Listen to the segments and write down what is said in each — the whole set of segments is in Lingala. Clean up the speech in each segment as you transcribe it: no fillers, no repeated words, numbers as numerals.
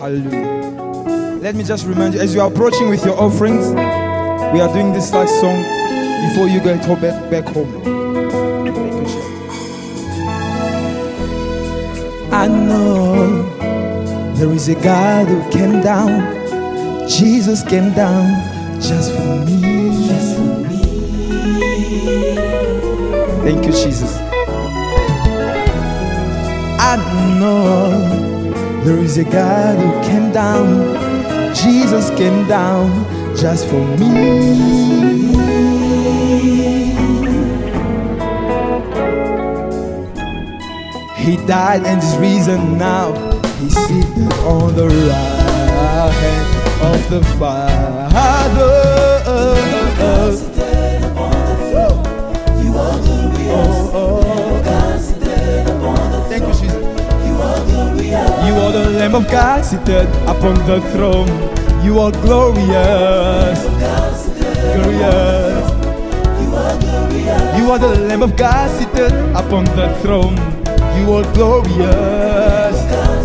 Hallelujah. Let me just remind you, as you are approaching with your offerings, we are doing this last song before you go back home. Thank you, Jesus. I know there is a God who came down. Jesus came down just for me. Just for me. Thank you, Jesus. I know there is a God who came down. Jesus came down just for me. He died and is risen now. He's seated on the right hand of the Father. You are glorious. Thank you, Jesus. You are the Lamb of God seated upon the throne. You are glorious. Glorious. You are the Lamb of God seated upon the throne. You are glorious.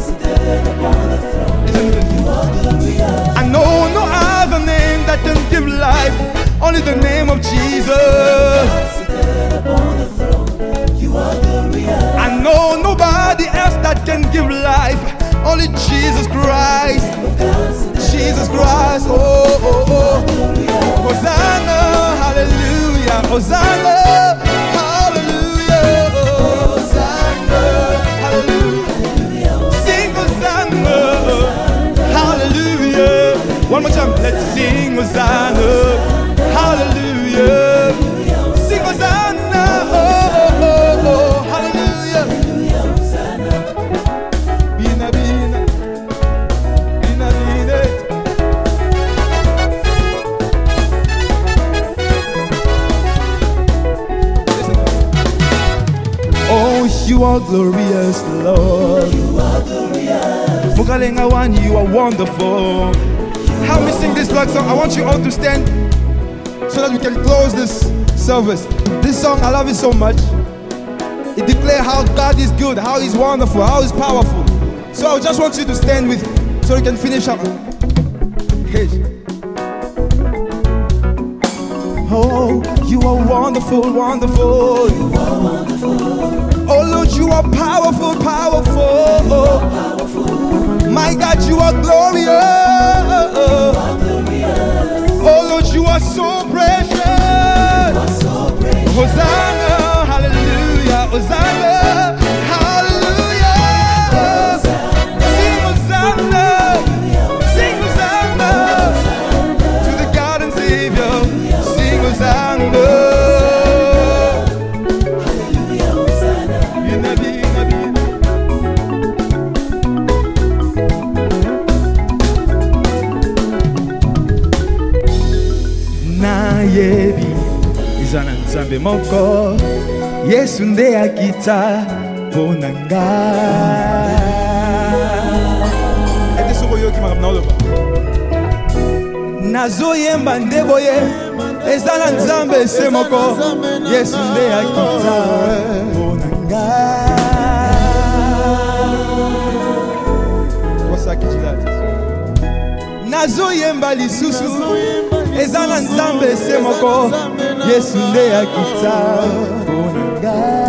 I know no other name that can give life, only the name of Jesus. I know nobody else that can give life, only Jesus Christ. Jesus Christ, oh, oh, oh. Hosanna, hallelujah, Hosanna, hallelujah, Hosanna, hallelujah. Sing Hosanna, hallelujah. One more time, let's sing Hosanna, hallelujah. Sing Hosanna, oh, oh, oh, oh, hallelujah. Bina, bina, bina, bina. Oh, you are glorious, Lord. You are glorious. Mukalenga one, you are wonderful. How we sing this last song? I want you all to stand so that we can close this service. This song, I love it so much. It declares how God is good, how He's wonderful, how He's powerful. So I just want you to stand with, so we can finish up. Hey. Oh, you are wonderful, wonderful. You are wonderful. Oh Lord, you are powerful, powerful. My God, you are glorious. Oh Lord, you are so precious. Hosanna, hallelujah, Hosanna, hallelujah. Sing Hosanna, sing Hosanna to the God and Savior. Sing Hosanna. Yebi izana nzambe moko Yesu nde akita ponanga. Ete soko yoki makamna oloba nazo yemba nde boye ezana nzambe se moko Yesu nde akita ponanga. Wasaki chilati nazo yemba lisusu ezana nzambe se moko Yesu nde akita ponanga.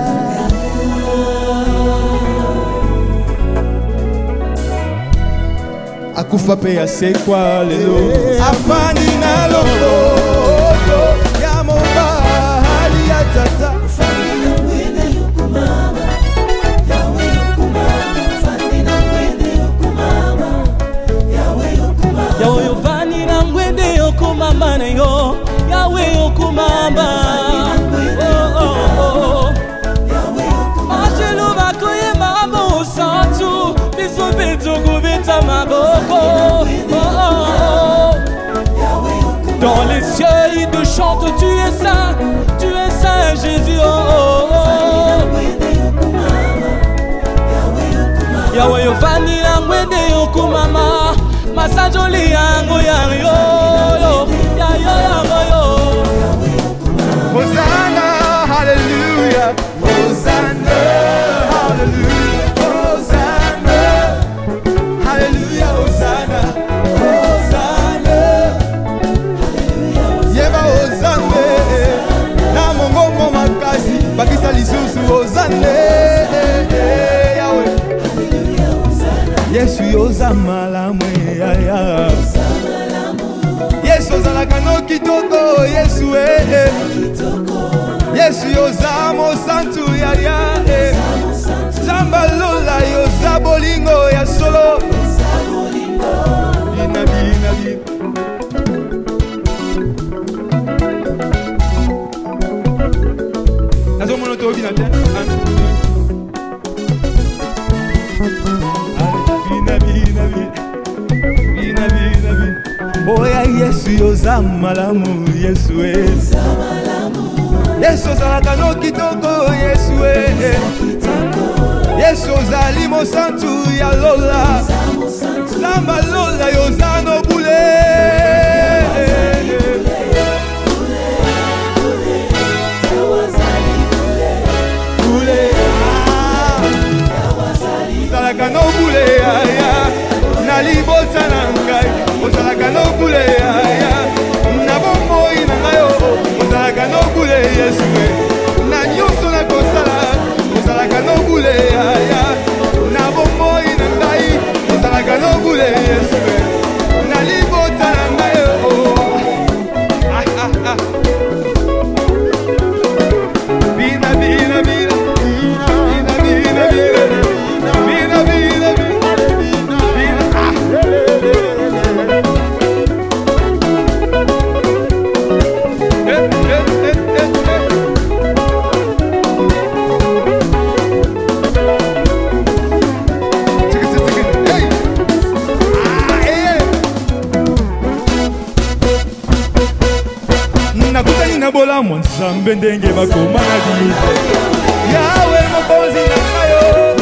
Akufa pe asekwa lelo afani na lolo ya moba hali ya tata afani na wene yukumama yawe yukumama afani na wene yukumama yawe yukumama yawe yovani na wene yukumama na yo yawe yukumama oh oh oh yawe yukumama ajelo bakoye mabo santu bisobeto kubita maboko. Dans les cieux ils te chantent, tu es saint Jésus. Oh, oh, oh. Yahweh yovani langwede yokumama masajoli yango yango ya yo. Hosanna, hallelujah, Hosanna, hallelujah, Hosanna, hallelujah. yoza malamu ya Yesu ozalaka no kitoko Yesu Yesu yoza mosantu ya Zamba lola yoza bolingo ya solo Inabi Nazo mono to bina te Inabi Oya Yesu yoza malamu Yesu Yesu ozalaka no kitoko Yesu Yesu ozali mosantu ya lola Zamba lola yoza no bule Ozalaka no bule na libota na ngai Ozalaka no bule na bomoi na ngai Ozalaka no bule Yesu na nyonso na kosala Ozalaka no bule na bomoi na ngai Ozalaka no bule Yesu na libota na ngai Bina bina bina Bola mwansambe ndenge bakoma na bize Yawe mokonzi na ngayo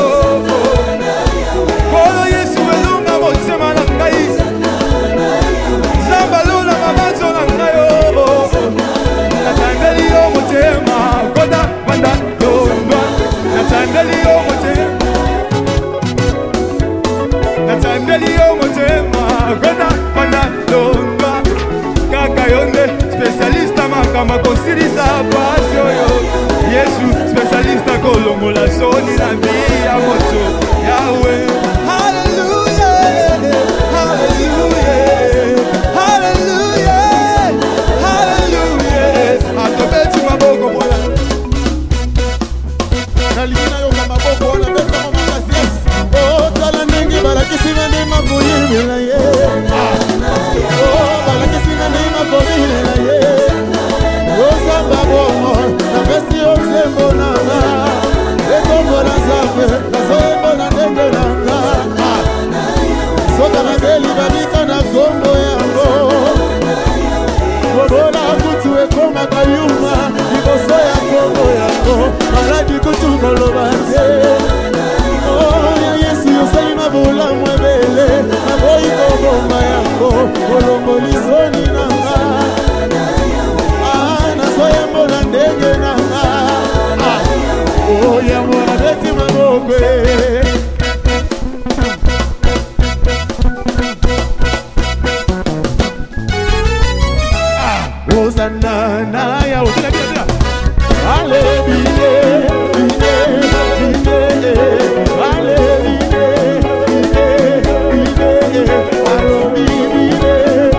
Kolo Yesu elunga motema na ngai Zamba luna mabanzo na ngayo Natandeli yo motema Koda panda yomba Natandeli yo motema Natandeli yo motema Koda panda yomba Kaka yonde Specialista makama kosirisa pasi oyo Yesu specialista kolongola soni na via moto Yahweh Hallelujah Hallelujah Hallelujah Hallelujah Atobeti maboko mola Nalina yo maboko wana beta mama sis Oh tala nengi barakisi ngani mabuyi ye Oh barakisi ngani mabuyi ye Osamba bomo, na besi osembo nanga Ekombo na zape, na zoembo na nenge nanga Soka na beli babika na kombo yango Kobola kutu ekoma kayuma Ikoso ya kombo yango Maladi kutu kolobate Oh Yesu yosali mabula mwebele Na boi kobomba yango Kolombo lisoni nanga Soyembo na ndenge nanga Oh yambo na beti mabokwe Hosanna na ya bila bila Ale bine bine bine Ale bine bine bine Alo bine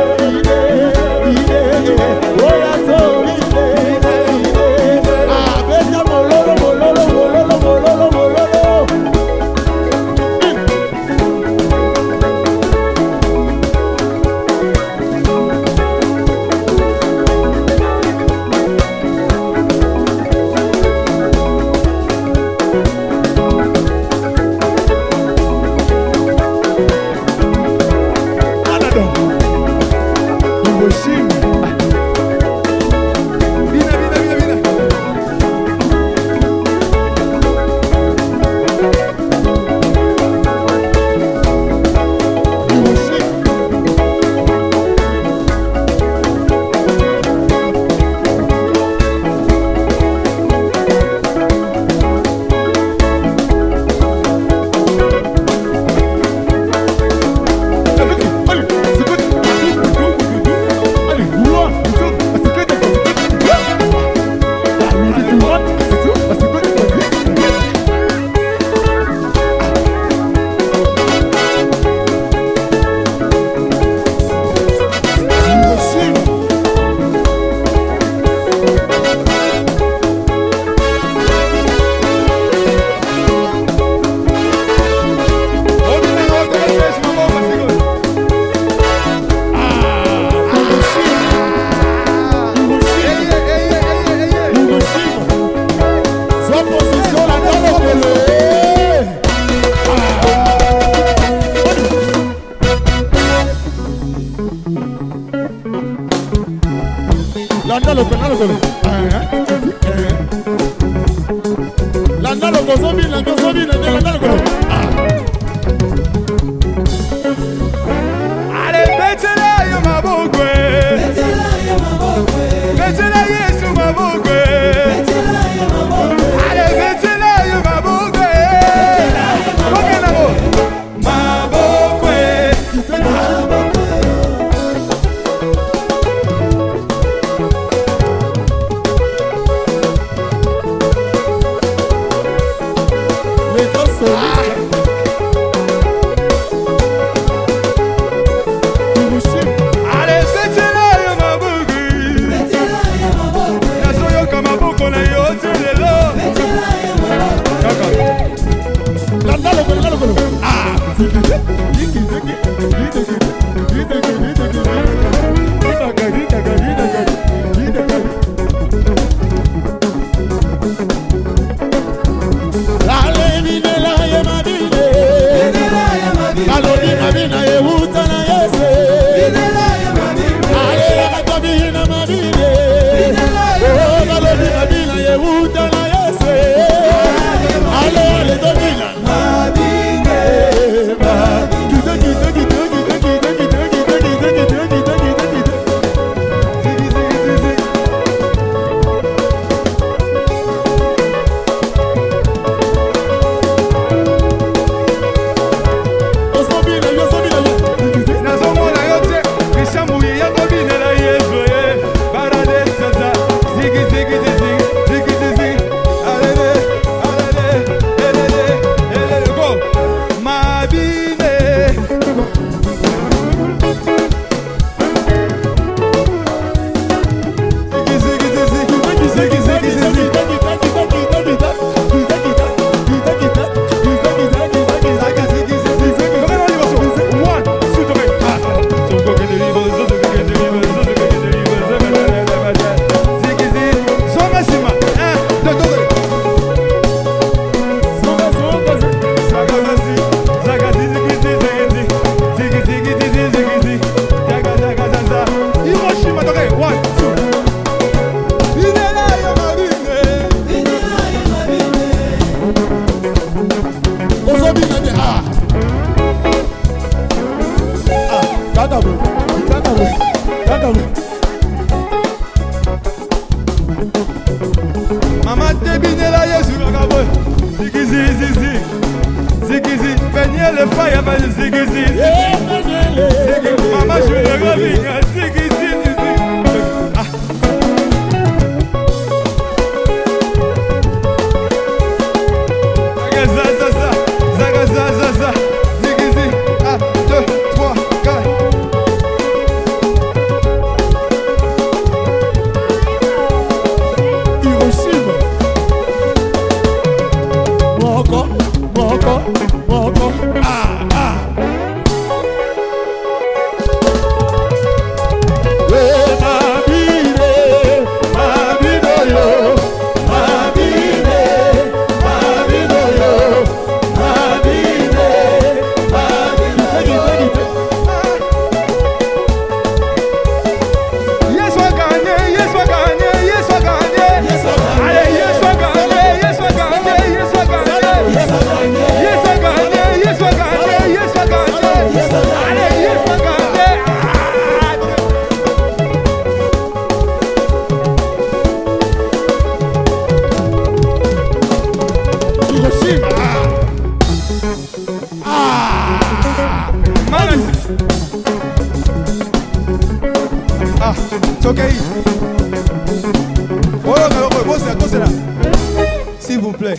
bine Oya to position là dans le collet. Landa le collet. Landa le collet. Landa le collet. Allez, mettez-la, yo ma bokwe. Mettez-la, Yesu ma bokwe. Allez, mettez-la, yo ma bokwe. Ok, nabo. Ma bokwe. Les grands solistes. Mama tebinela Yesu kakabo. Zigizi. Zigizi. Benye le fire ba zigizi. Mama je le reviens. Zigizi. Zaga. Zigizi. 1, 2, 3, 4. Moko. S'il vous plaît.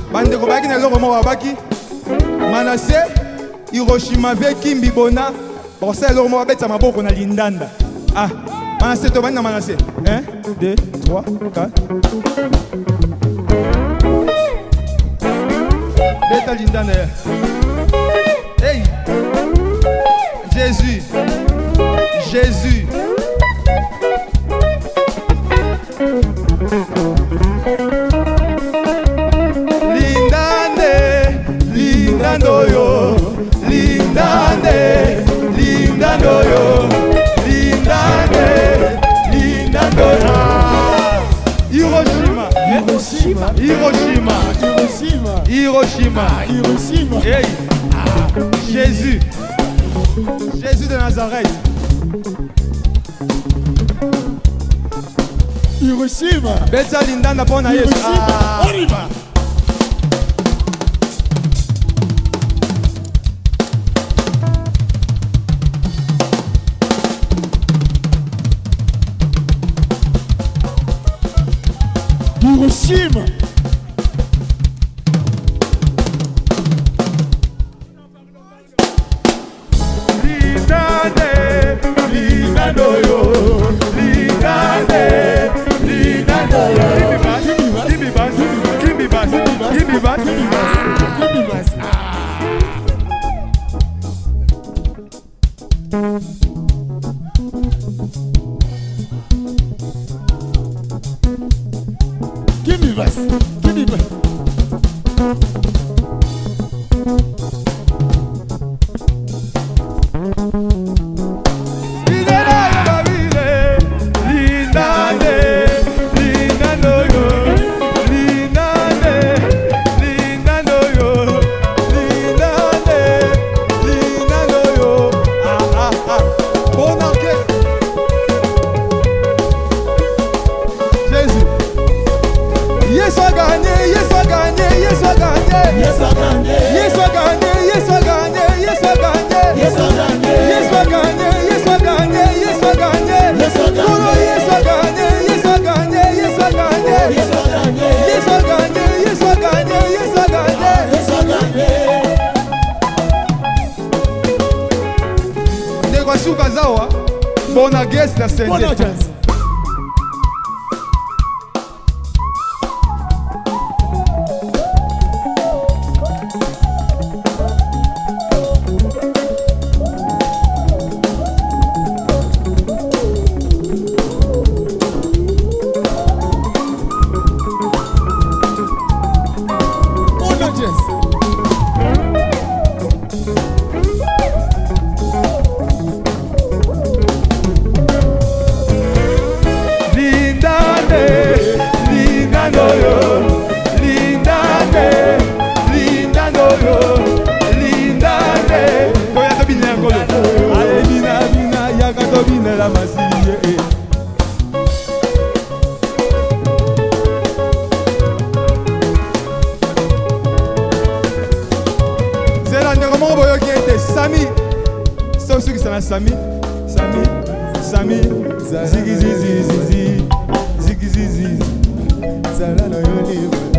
Manassé, Hiroshima, Kimbi Bona. Bon, c'est le mot avec sa maboko na lindanda. Ah, Manassé, tu vas na Manassé. 1, 2, 3, 4. Beta lindanda. Hey, Jésus. Hiroshima. Hiroshima. Hiroshima. Hey. Jésus. Jésus de Nazareth. Hiroshima. Betsa lindanda pona Yesu. Hiroshima. On y va. Hiroshima. Give me verse. Give me verse. Bona guest na sende. Bona chance. Bona chance. Sami, c'est ceux qui sont là, Sami, Ziggy Zizi, Ziggy Zizi, Zala no yo live.